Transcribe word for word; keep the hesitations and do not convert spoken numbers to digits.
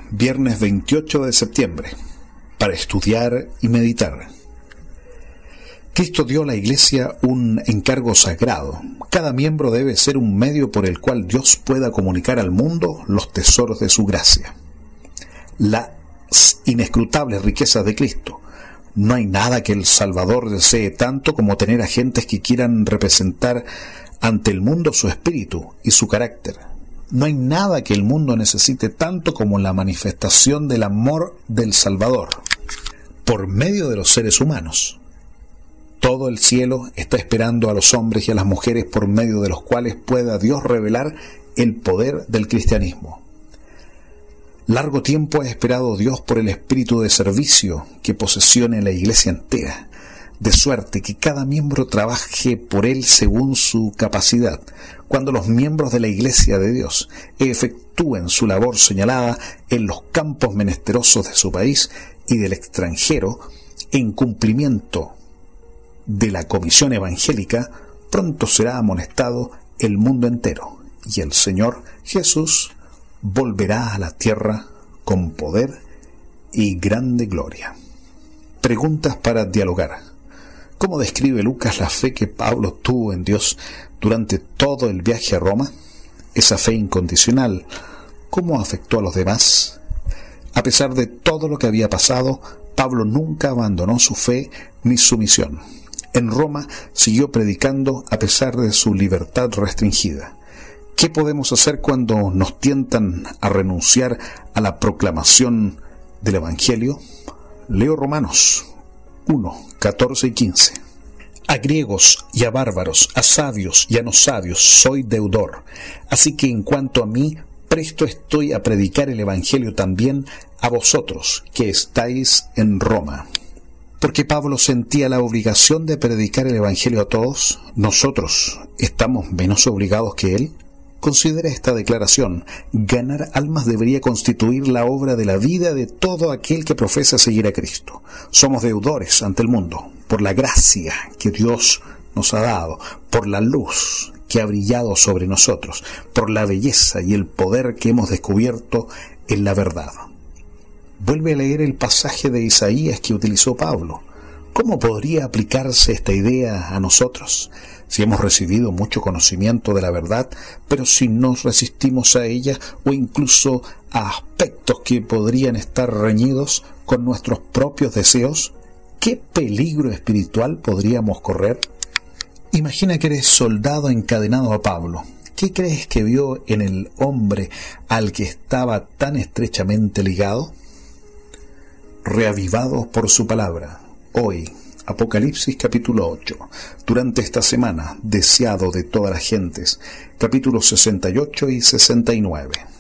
Viernes veintiocho de septiembre, para estudiar y meditar. Cristo dio a la Iglesia un encargo sagrado. Cada miembro debe ser un medio por el cual Dios pueda comunicar al mundo los tesoros de su gracia. Las inescrutables riquezas de Cristo. No hay nada que el Salvador desee tanto como tener agentes que quieran representar ante el mundo su espíritu y su carácter. No hay nada que el mundo necesite tanto como la manifestación del amor del Salvador por medio de los seres humanos. Todo el cielo está esperando a los hombres y a las mujeres por medio de los cuales pueda Dios revelar el poder del cristianismo. Largo tiempo ha esperado Dios por el espíritu de servicio que posesione la Iglesia entera, de suerte que cada miembro trabaje por él según su capacidad. Cuando los miembros de la Iglesia de Dios efectúen su labor señalada en los campos menesterosos de su país y del extranjero, en cumplimiento de la comisión evangélica, pronto será amonestado el mundo entero, y el Señor Jesús volverá a la tierra con poder y grande gloria. Preguntas para dialogar. ¿Cómo describe Lucas la fe que Pablo tuvo en Dios durante todo el viaje a Roma? Esa fe incondicional, ¿cómo afectó a los demás? A pesar de todo lo que había pasado, Pablo nunca abandonó su fe ni su misión. En Roma siguió predicando a pesar de su libertad restringida. ¿Qué podemos hacer cuando nos tientan a renunciar a la proclamación del Evangelio? Leo Romanos uno, catorce y quince. A griegos y a bárbaros, a sabios y a no sabios, soy deudor. Así que en cuanto a mí, presto estoy a predicar el Evangelio también a vosotros, que estáis en Roma. Porque Pablo sentía la obligación de predicar el Evangelio a todos, ¿nosotros estamos menos obligados que él? Considera esta declaración. Ganar almas debería constituir la obra de la vida de todo aquel que profesa seguir a Cristo. Somos deudores ante el mundo, por la gracia que Dios nos ha dado, por la luz que ha brillado sobre nosotros, por la belleza y el poder que hemos descubierto en la verdad. Vuelve a leer el pasaje de Isaías que utilizó Pablo. ¿Cómo podría aplicarse esta idea a nosotros? Si hemos recibido mucho conocimiento de la verdad, pero si nos resistimos a ella o incluso a aspectos que podrían estar reñidos con nuestros propios deseos, ¿qué peligro espiritual podríamos correr? Imagina que eres soldado encadenado a Pablo. ¿Qué crees que vio en el hombre al que estaba tan estrechamente ligado? Reavivados por su palabra. Hoy, Apocalipsis capítulo ocho. Durante esta semana, deseado de todas las gentes, capítulos sesenta y ocho y sesenta y nueve.